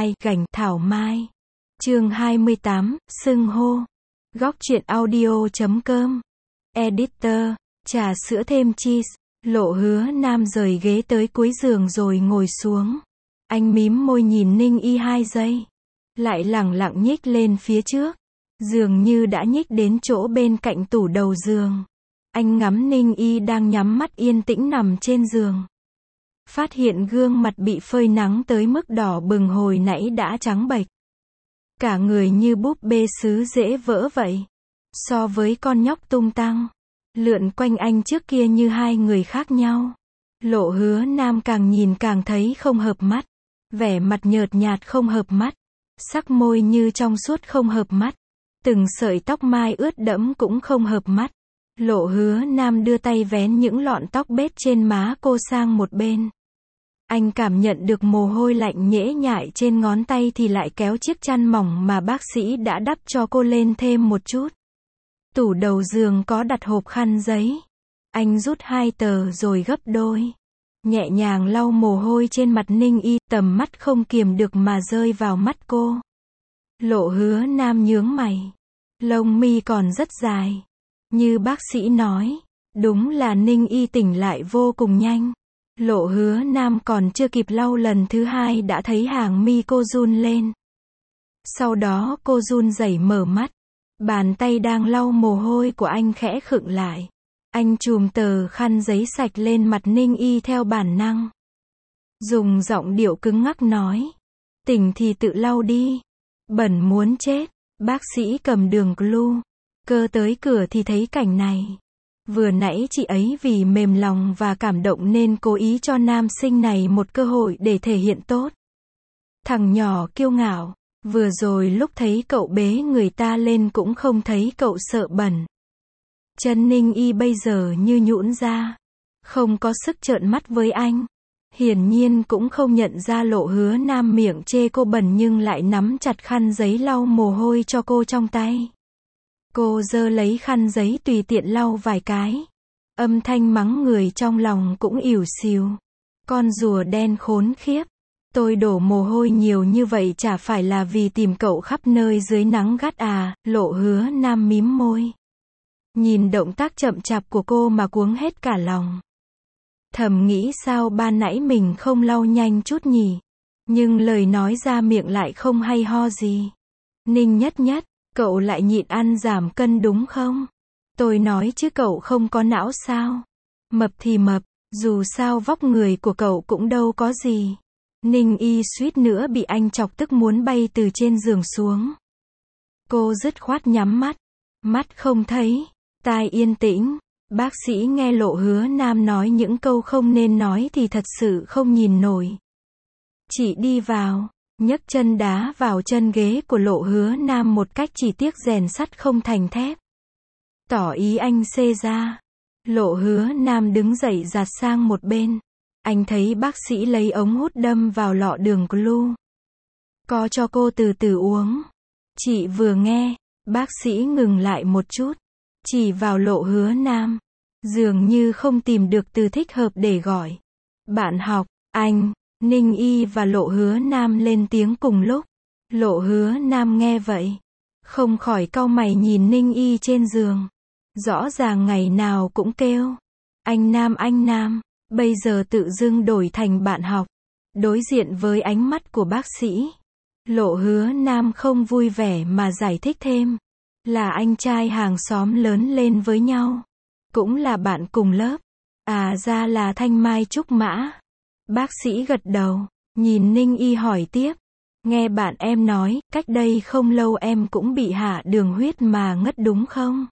2, gành, thảo mai. Chương 28, xưng hô. Góc truyện audio.com. Editor, trà sữa thêm cheese. Lộ Hứa Nam rời ghế tới cuối giường rồi ngồi xuống. Anh mím môi nhìn Ninh Y 2 giây. Lại lẳng lặng nhích lên phía trước. Dường như đã nhích đến chỗ bên cạnh tủ đầu giường. Anh ngắm Ninh Y đang nhắm mắt yên tĩnh nằm trên giường. Phát hiện gương mặt bị phơi nắng tới mức đỏ bừng hồi nãy đã trắng bệch. Cả người như búp bê sứ dễ vỡ vậy. So với con nhóc tung tăng lượn quanh anh trước kia như hai người khác nhau. Lộ Hứa Nam càng nhìn càng thấy không hợp mắt. Vẻ mặt nhợt nhạt không hợp mắt. Sắc môi như trong suốt không hợp mắt. Từng sợi tóc mai ướt đẫm cũng không hợp mắt. Lộ Hứa Nam đưa tay vén những lọn tóc bết trên má cô sang một bên. Anh cảm nhận được mồ hôi lạnh nhễ nhại trên ngón tay thì lại kéo chiếc chăn mỏng mà bác sĩ đã đắp cho cô lên thêm một chút. Tủ đầu giường có đặt hộp khăn giấy. Anh rút 2 tờ rồi gấp đôi. Nhẹ nhàng lau mồ hôi trên mặt Ninh Y, tầm mắt không kiềm được mà rơi vào mắt cô. Lộ Hứa Nam nhướng mày. Lông mi còn rất dài. Như bác sĩ nói, đúng là Ninh Y tỉnh lại vô cùng nhanh. Lộ Hứa Nam còn chưa kịp lau lần thứ 2 đã thấy hàng mi cô run lên. Sau đó cô run rẩy mở mắt. Bàn tay đang lau mồ hôi của anh khẽ khựng lại. Anh chùm tờ khăn giấy sạch lên mặt Ninh Y theo bản năng. Dùng giọng điệu cứng ngắc nói. Tỉnh thì tự lau đi. Bẩn muốn chết. Bác sĩ cầm đường glue. Cơ tới cửa thì thấy cảnh này. Vừa nãy chị ấy vì mềm lòng và cảm động nên cố ý cho nam sinh này một cơ hội để thể hiện tốt. Thằng nhỏ kiêu ngạo. Vừa rồi lúc thấy cậu bế người ta lên cũng không thấy cậu sợ bẩn. Chân Ninh Y bây giờ như nhũn ra. Không có sức trợn mắt với anh. Hiển nhiên cũng không nhận ra Lộ Hứa Nam miệng chê cô bẩn nhưng lại nắm chặt khăn giấy lau mồ hôi cho cô trong tay. Cô giơ lấy khăn giấy tùy tiện lau vài cái. Âm thanh mắng người trong lòng cũng ỉu xìu. Con rùa đen khốn khiếp. Tôi đổ mồ hôi nhiều như vậy chả phải là vì tìm cậu khắp nơi dưới nắng gắt à, Lộ Hứa Nam mím môi. Nhìn động tác chậm chạp của cô mà cuống hết cả lòng. Thầm nghĩ sao ban nãy mình không lau nhanh chút nhỉ. Nhưng lời nói ra miệng lại không hay ho gì. Ninh Nhất Nhất, cậu lại nhịn ăn giảm cân đúng không? Tôi nói chứ cậu không có não sao? Mập thì mập, dù sao vóc người của cậu cũng đâu có gì. Ninh Y suýt nữa bị anh chọc tức muốn bay từ trên giường xuống. Cô dứt khoát nhắm mắt. Mắt không thấy, tai yên tĩnh. Bác sĩ nghe Lộ Hứa Nam nói những câu không nên nói thì thật sự không nhìn nổi. Chị đi vào, nhấc chân đá vào chân ghế của Lộ Hứa Nam một cách chỉ tiếc rèn sắt không thành thép. Tỏ ý anh xê ra. Lộ Hứa Nam đứng dậy giạt sang một bên. Anh thấy bác sĩ lấy ống hút đâm vào lọ đường glue. Có cho cô từ từ uống. Chị vừa nghe, bác sĩ ngừng lại một chút. Chỉ vào Lộ Hứa Nam. Dường như không tìm được từ thích hợp để gọi. Bạn học, anh, Ninh Y và Lộ Hứa Nam lên tiếng cùng lúc. Lộ Hứa Nam nghe vậy. Không khỏi cau mày nhìn Ninh Y trên giường. Rõ ràng ngày nào cũng kêu. Anh Nam. Bây giờ tự dưng đổi thành bạn học. Đối diện với ánh mắt của bác sĩ. Lộ Hứa Nam không vui vẻ mà giải thích thêm. Là anh trai hàng xóm lớn lên với nhau. Cũng là bạn cùng lớp. À ra là Thanh Mai Trúc Mã. Bác sĩ gật đầu. Nhìn Ninh Y hỏi tiếp. Nghe bạn em nói, cách đây không lâu em cũng bị hạ đường huyết mà ngất đúng không?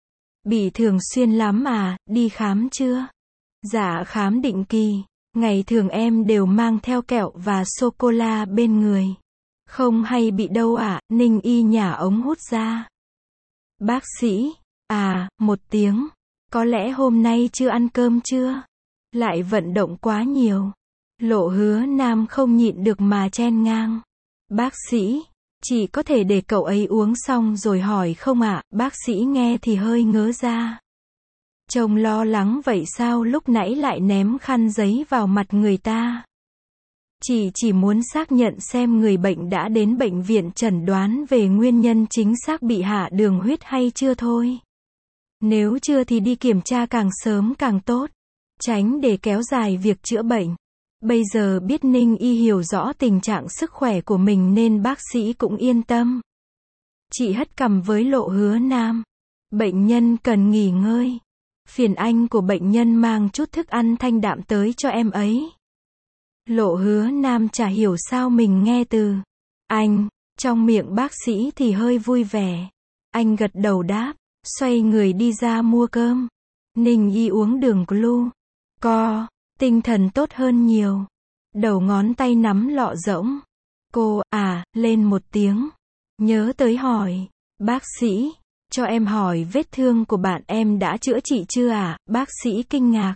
Bị thường xuyên lắm à, đi khám chưa? Dạ khám định kỳ. Ngày thường em đều mang theo kẹo và sô-cô-la bên người. Không hay bị đâu ạ, Ninh Y nhả ống hút ra. Bác sĩ, à, 1 tiếng. Có lẽ hôm nay chưa ăn cơm chưa? Lại vận động quá nhiều. Lộ Hứa Nam không nhịn được mà chen ngang. Bác sĩ, chỉ có thể để cậu ấy uống xong rồi hỏi không ạ? Bác sĩ nghe thì hơi ngớ ra. Trông lo lắng vậy sao lúc nãy lại ném khăn giấy vào mặt người ta? Chị chỉ muốn xác nhận xem người bệnh đã đến bệnh viện chẩn đoán về nguyên nhân chính xác bị hạ đường huyết hay chưa thôi. Nếu chưa thì đi kiểm tra càng sớm càng tốt, tránh để kéo dài việc chữa bệnh. Bây giờ biết Ninh Y hiểu rõ tình trạng sức khỏe của mình nên bác sĩ cũng yên tâm. Chị hất cằm với Lộ Hứa Nam. Bệnh nhân cần nghỉ ngơi. Phiền anh của bệnh nhân mang chút thức ăn thanh đạm tới cho em ấy. Lộ Hứa Nam chả hiểu sao mình nghe từ anh, trong miệng bác sĩ thì hơi vui vẻ. Anh gật đầu đáp, xoay người đi ra mua cơm. Ninh Y uống đường glu. Tinh thần tốt hơn nhiều. Đầu ngón tay nắm lọ rỗng. Cô, lên một tiếng. Nhớ tới hỏi. Bác sĩ, cho em hỏi vết thương của bạn em đã chữa trị chưa ạ? Bác sĩ kinh ngạc.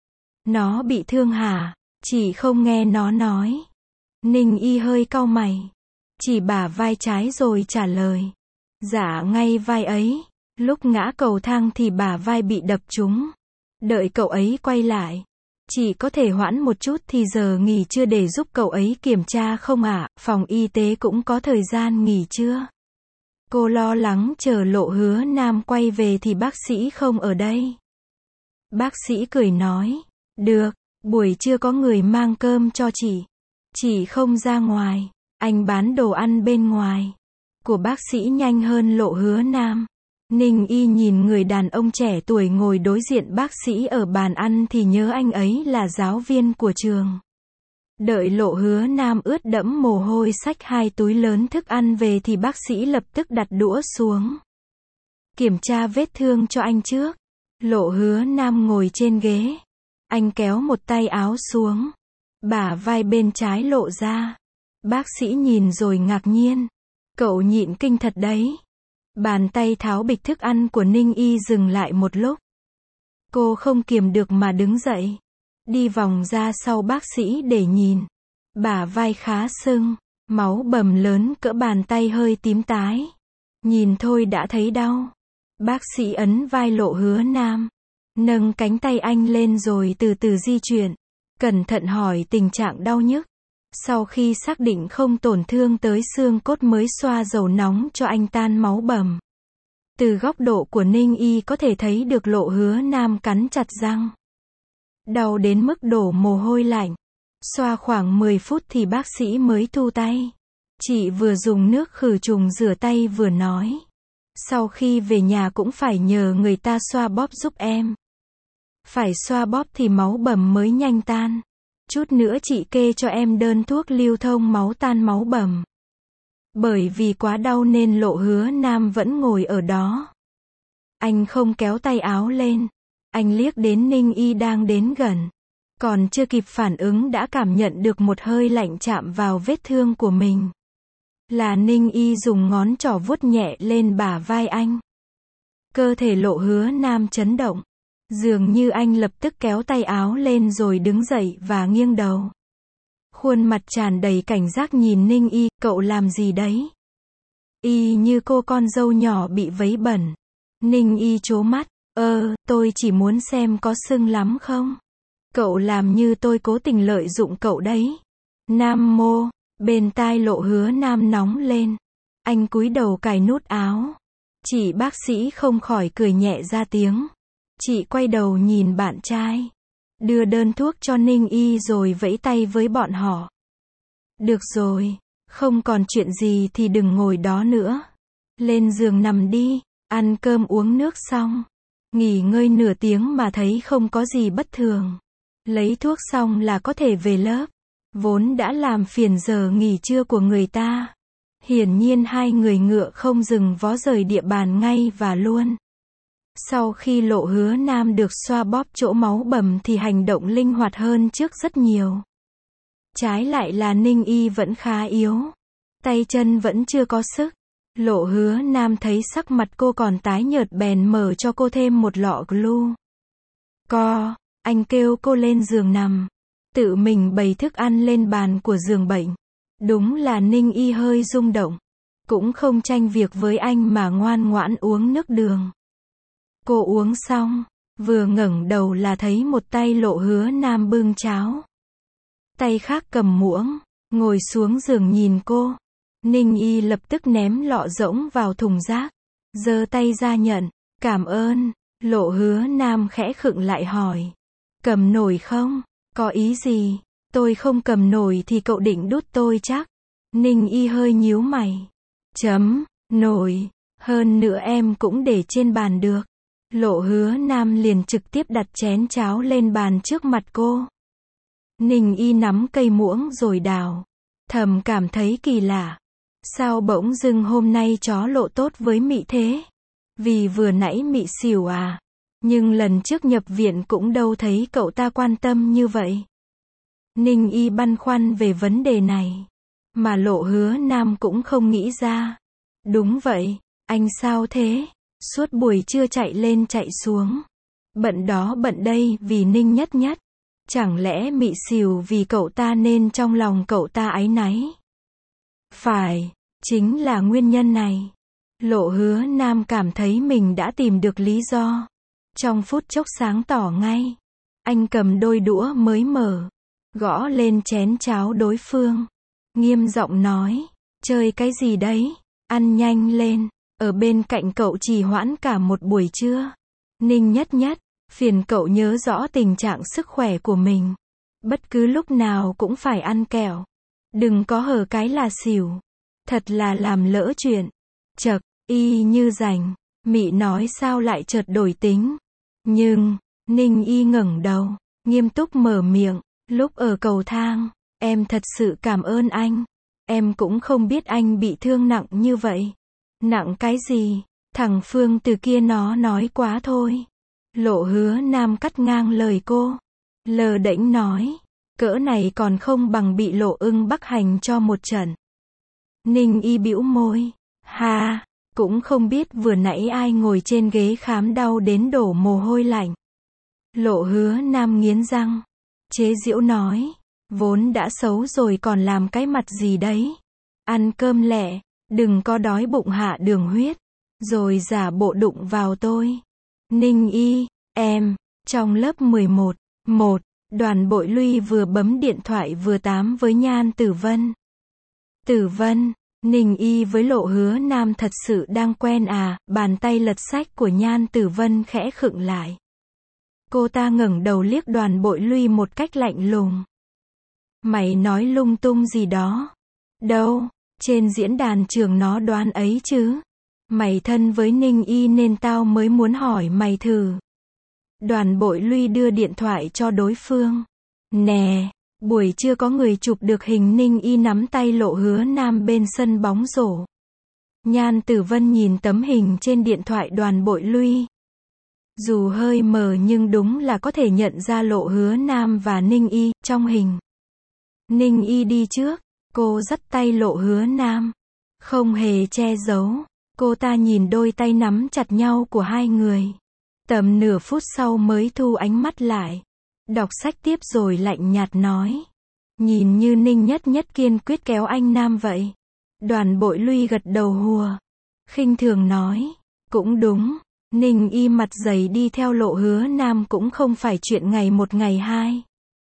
Nó bị thương hả? Chị không nghe nó nói. Ninh Y hơi cau mày. Chỉ bả vai trái rồi trả lời. Dạ ngay vai ấy. Lúc ngã cầu thang thì bả vai bị đập trúng. Đợi cậu ấy quay lại. Chỉ có thể hoãn một chút thì giờ nghỉ trưa để giúp cậu ấy kiểm tra không ạ? Phòng y tế cũng có thời gian nghỉ trưa. Cô lo lắng chờ Lộ Hứa Nam quay về thì bác sĩ không ở đây. Bác sĩ cười nói. Được, buổi trưa có người mang cơm cho chị. Chị không ra ngoài. Anh bán đồ ăn bên ngoài. Của bác sĩ nhanh hơn Lộ Hứa Nam. Ninh Y nhìn người đàn ông trẻ tuổi ngồi đối diện bác sĩ ở bàn ăn thì nhớ anh ấy là giáo viên của trường. Đợi Lộ Hứa Nam ướt đẫm mồ hôi xách 2 túi lớn thức ăn về thì bác sĩ lập tức đặt đũa xuống. Kiểm tra vết thương cho anh trước. Lộ Hứa Nam ngồi trên ghế. Anh kéo một tay áo xuống. Bả vai bên trái lộ ra. Bác sĩ nhìn rồi ngạc nhiên. Cậu nhịn kinh thật đấy. Bàn tay tháo bịch thức ăn của Ninh Y dừng lại một lúc. Cô không kiềm được mà đứng dậy. Đi vòng ra sau bác sĩ để nhìn. Bả vai khá sưng. Máu bầm lớn cỡ bàn tay hơi tím tái. Nhìn thôi đã thấy đau. Bác sĩ ấn vai Lộ Hứa Nam. Nâng cánh tay anh lên rồi từ từ di chuyển. Cẩn thận hỏi tình trạng đau nhức. Sau khi xác định không tổn thương tới xương cốt mới xoa dầu nóng cho anh tan máu bầm. Từ góc độ của Ninh Y có thể thấy được Lộ Hứa Nam cắn chặt răng. Đau đến mức đổ mồ hôi lạnh. Xoa khoảng 10 phút thì bác sĩ mới thu tay. Chị vừa dùng nước khử trùng rửa tay vừa nói. Sau khi về nhà cũng phải nhờ người ta xoa bóp giúp em. Phải xoa bóp thì máu bầm mới nhanh tan. Chút nữa chị kê cho em đơn thuốc lưu thông máu tan máu bầm. Bởi vì quá đau nên Lộ Hứa Nam vẫn ngồi ở đó. Anh không kéo tay áo lên. Anh liếc đến Ninh Y đang đến gần. Còn chưa kịp phản ứng đã cảm nhận được một hơi lạnh chạm vào vết thương của mình. Là Ninh Y dùng ngón trỏ vuốt nhẹ lên bả vai anh. Cơ thể Lộ Hứa Nam chấn động. Dường như anh lập tức kéo tay áo lên rồi đứng dậy và nghiêng đầu. Khuôn mặt tràn đầy cảnh giác nhìn Ninh Y, cậu làm gì đấy? Y như cô con dâu nhỏ bị vấy bẩn. Ninh Y trố mắt, tôi chỉ muốn xem có sưng lắm không? Cậu làm như tôi cố tình lợi dụng cậu đấy. Nam mô, bên tai Lộ Hứa Nam nóng lên. Anh cúi đầu cài nút áo. Chị bác sĩ không khỏi cười nhẹ ra tiếng. Chị quay đầu nhìn bạn trai. Đưa đơn thuốc cho Ninh Y rồi vẫy tay với bọn họ. Được rồi, không còn chuyện gì thì đừng ngồi đó nữa. Lên giường nằm đi, ăn cơm uống nước xong. Nghỉ ngơi nửa tiếng mà thấy không có gì bất thường. Lấy thuốc xong là có thể về lớp. Vốn đã làm phiền giờ nghỉ trưa của người ta. Hiển nhiên hai người ngựa không dừng vó rời địa bàn ngay và luôn. Sau khi Lộ Hứa Nam được xoa bóp chỗ máu bầm thì hành động linh hoạt hơn trước rất nhiều. Trái lại là Ninh Y vẫn khá yếu. Tay chân vẫn chưa có sức. Lộ Hứa Nam thấy sắc mặt cô còn tái nhợt bèn mở cho cô thêm một lọ glu. Anh kêu cô lên giường nằm. Tự mình bày thức ăn lên bàn của giường bệnh. Đúng là Ninh Y hơi rung động. Cũng không tranh việc với anh mà ngoan ngoãn uống nước đường. Cô uống xong, vừa ngẩng đầu là thấy một tay Lộ Hứa Nam bưng cháo. tay khác cầm muỗng, ngồi xuống giường nhìn cô. Ninh Y lập tức ném lọ rỗng vào thùng rác, giơ tay ra nhận, cảm ơn. Lộ Hứa Nam khẽ khựng lại hỏi, cầm nổi không? Có ý gì? Tôi không cầm nổi thì cậu định đút tôi chắc? Ninh Y hơi nhíu mày. Nổi, hơn nữa em cũng để trên bàn được. Lộ Hứa Nam liền trực tiếp đặt chén cháo lên bàn trước mặt cô. Ninh Y nắm cây muỗng rồi đào, thầm cảm thấy kỳ lạ. Sao bỗng dưng hôm nay chó Lộ tốt với Mị thế? Vì vừa nãy Mị xỉu à? Nhưng lần trước nhập viện cũng đâu thấy cậu ta quan tâm như vậy. Ninh Y băn khoăn về vấn đề này, mà Lộ Hứa Nam cũng không nghĩ ra. Đúng vậy, anh sao thế? Suốt buổi trưa chạy lên chạy xuống, bận đó bận đây vì Ninh Nhất Nhất. Chẳng lẽ Mị xỉu vì cậu ta nên trong lòng cậu ta áy náy? Phải, chính là nguyên nhân này. Lộ Hứa Nam cảm thấy mình đã tìm được lý do. Trong phút chốc sáng tỏ ngay. Anh cầm đôi đũa mới mở, gõ lên chén cháo đối phương, nghiêm giọng nói, chơi cái gì đấy? Ăn nhanh lên, ở bên cạnh cậu trì hoãn cả một buổi trưa. Ninh Nhất Nhất, phiền cậu nhớ rõ tình trạng sức khỏe của mình. Bất cứ lúc nào cũng phải ăn kẹo. Đừng có hở cái là xỉu. Thật là làm lỡ chuyện. Chậc, y như rành. Mị nói sao lại chợt đổi tính. Nhưng, Ninh Y ngẩng đầu, nghiêm túc mở miệng. Lúc ở cầu thang, em thật sự cảm ơn anh. Em cũng không biết anh bị thương nặng như vậy. Nặng cái gì? Thằng Phương từ kia nó nói quá thôi. Lộ Hứa Nam cắt ngang lời cô. Lờ đễnh nói, cỡ này còn không bằng bị Lộ Ưng bắc hành cho một trận. Ninh Y bĩu môi. Ha, cũng không biết vừa nãy ai ngồi trên ghế khám đau đến đổ mồ hôi lạnh. Lộ Hứa Nam nghiến răng, chế giễu nói, vốn đã xấu rồi còn làm cái mặt gì đấy. Ăn cơm lẹ, đừng có đói bụng hạ đường huyết, rồi giả bộ đụng vào tôi. Ninh Y, em, trong lớp 11, Đoàn Bội Luy vừa bấm điện thoại vừa tám với Nhan Tử Vân. Tử Vân, Ninh Y với Lộ Hứa Nam thật sự đang quen à? Bàn tay lật sách của Nhan Tử Vân khẽ khựng lại. Cô ta ngẩng đầu liếc Đoàn Bội Luy một cách lạnh lùng. Mày nói lung tung gì đó? Đâu, trên diễn đàn trường nó đoán ấy chứ. Mày thân với Ninh Y nên tao mới muốn hỏi mày thử. Đoàn Bội Luy đưa điện thoại cho đối phương. Nè, buổi trưa có người chụp được hình Ninh Y nắm tay Lộ Hứa Nam bên sân bóng rổ. Nhan Tử Vân nhìn tấm hình trên điện thoại Đoàn Bội Luy. Dù hơi mờ nhưng đúng là có thể nhận ra Lộ Hứa Nam và Ninh Y trong hình. Ninh Y đi trước, cô dắt tay Lộ Hứa Nam, không hề che giấu. Cô ta nhìn đôi tay nắm chặt nhau của hai người. Tầm nửa phút sau mới thu ánh mắt lại. Đọc sách tiếp rồi lạnh nhạt nói. Nhìn như Ninh Nhất Nhất kiên quyết kéo anh Nam vậy. Đoàn Bội Luy gật đầu hùa. Khinh thường nói. Cũng đúng. Ninh Y mặt dày đi theo Lộ Hứa Nam cũng không phải chuyện ngày một ngày hai.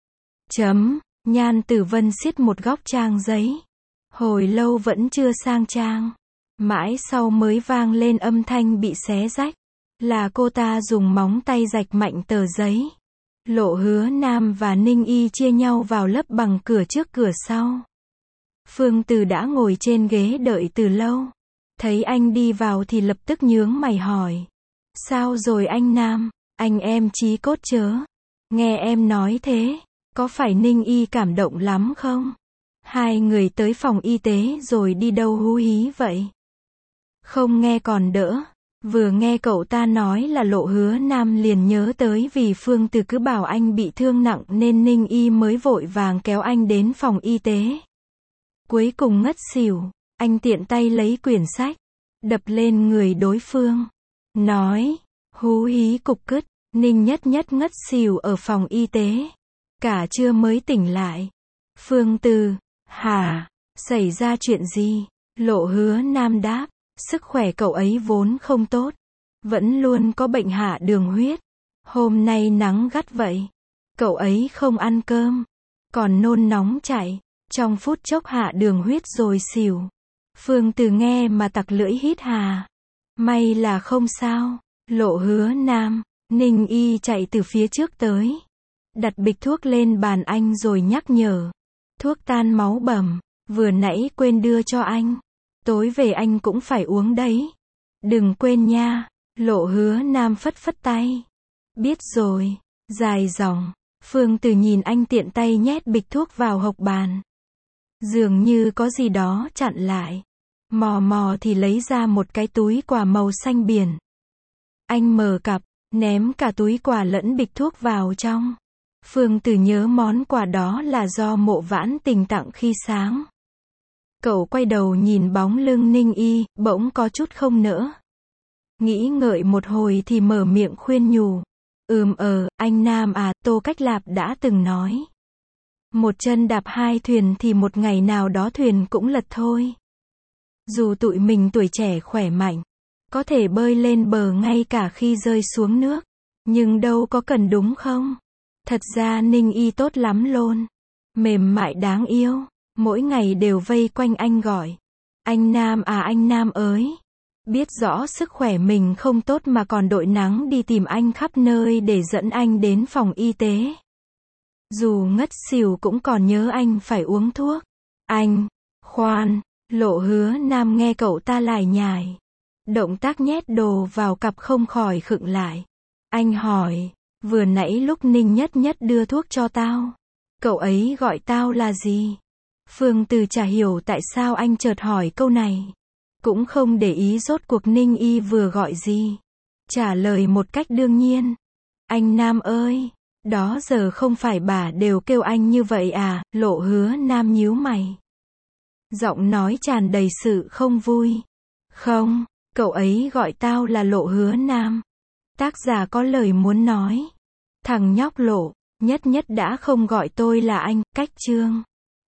Nhan Tử Vân siết một góc trang giấy. Hồi lâu vẫn chưa sang trang. Mãi sau mới vang lên âm thanh bị xé rách. Là cô ta dùng móng tay rạch mạnh tờ giấy. Lộ Hứa Nam và Ninh Y chia nhau vào lớp bằng cửa trước cửa sau. Phương Từ đã ngồi trên ghế đợi từ lâu. Thấy anh đi vào thì lập tức nhướng mày hỏi. Sao rồi anh Nam? Anh em chí cốt chớ. Nghe em nói thế, có phải Ninh Y cảm động lắm không? Hai người tới phòng y tế rồi đi đâu hú hí vậy? Không nghe còn đỡ. Vừa nghe cậu ta nói là Lộ Hứa Nam liền nhớ tới vì Phương Từ cứ bảo anh bị thương nặng nên Ninh Y mới vội vàng kéo anh đến phòng y tế. Cuối cùng ngất xỉu, anh tiện tay lấy quyển sách, đập lên người đối phương. Nói, hú hí cục cứt, Ninh Nhất Nhất ngất xỉu ở phòng y tế. Cả trưa mới tỉnh lại. Phương Từ, hả? Xảy ra chuyện gì? Lộ Hứa Nam đáp. Sức khỏe cậu ấy vốn không tốt. Vẫn luôn có bệnh hạ đường huyết. Hôm nay nắng gắt vậy. Cậu ấy không ăn cơm. còn nôn nóng chạy, trong phút chốc hạ đường huyết rồi xỉu. Phương Từ nghe mà tặc lưỡi hít hà. May là không sao. Lộ Hứa Nam, Ninh Y chạy từ phía trước tới. Đặt bịch thuốc lên bàn anh rồi nhắc nhở. Thuốc tan máu bầm, vừa nãy quên đưa cho anh. Tối về anh cũng phải uống đấy. Đừng quên nha. Lộ Hứa Nam phất phất tay. Biết rồi. Dài dòng. Phương Từ nhìn anh tiện tay nhét bịch thuốc vào hộc bàn. Dường như có gì đó chặn lại. Mò mò thì lấy ra một cái túi quà màu xanh biển. Anh mở cặp, ném cả túi quà lẫn bịch thuốc vào trong. Phương Từ nhớ món quà đó là do Mộ Vãn Tình tặng khi sáng. Cậu quay đầu nhìn bóng lưng Ninh Y, bỗng có chút không nỡ. Nghĩ ngợi một hồi thì mở miệng khuyên nhủ. Anh Nam à, Tô Cách Lạp đã từng nói. Một chân đạp hai thuyền thì một ngày nào đó thuyền cũng lật thôi. Dù tụi mình tuổi trẻ khỏe mạnh, có thể bơi lên bờ ngay cả khi rơi xuống nước, nhưng đâu có cần đúng không? Thật ra Ninh Y tốt lắm luôn. Mềm mại đáng yêu, mỗi ngày đều vây quanh anh gọi. Anh Nam à anh Nam ơi. Biết rõ sức khỏe mình không tốt mà còn đội nắng đi tìm anh khắp nơi để dẫn anh đến phòng y tế. Dù ngất xỉu cũng còn nhớ anh phải uống thuốc. Anh, khoan, Lộ Hứa Nam nghe cậu ta lải nhải. Động tác nhét đồ vào cặp không khỏi khựng lại. Anh hỏi, vừa nãy lúc Ninh Nhất Nhất đưa thuốc cho tao, cậu ấy gọi tao là gì? Phương Từ chả hiểu tại sao anh chợt hỏi câu này. Cũng không để ý rốt cuộc Ninh Y vừa gọi gì. Trả lời một cách đương nhiên. Anh Nam ơi, đó giờ không phải bà đều kêu anh như vậy à? Lộ Hứa Nam nhíu mày. Giọng nói tràn đầy sự không vui. Không, cậu ấy gọi tao là Lộ Hứa Nam. Tác giả có lời muốn nói. Thằng nhóc Lộ, Nhất Nhất đã không gọi tôi là anh, cách chương.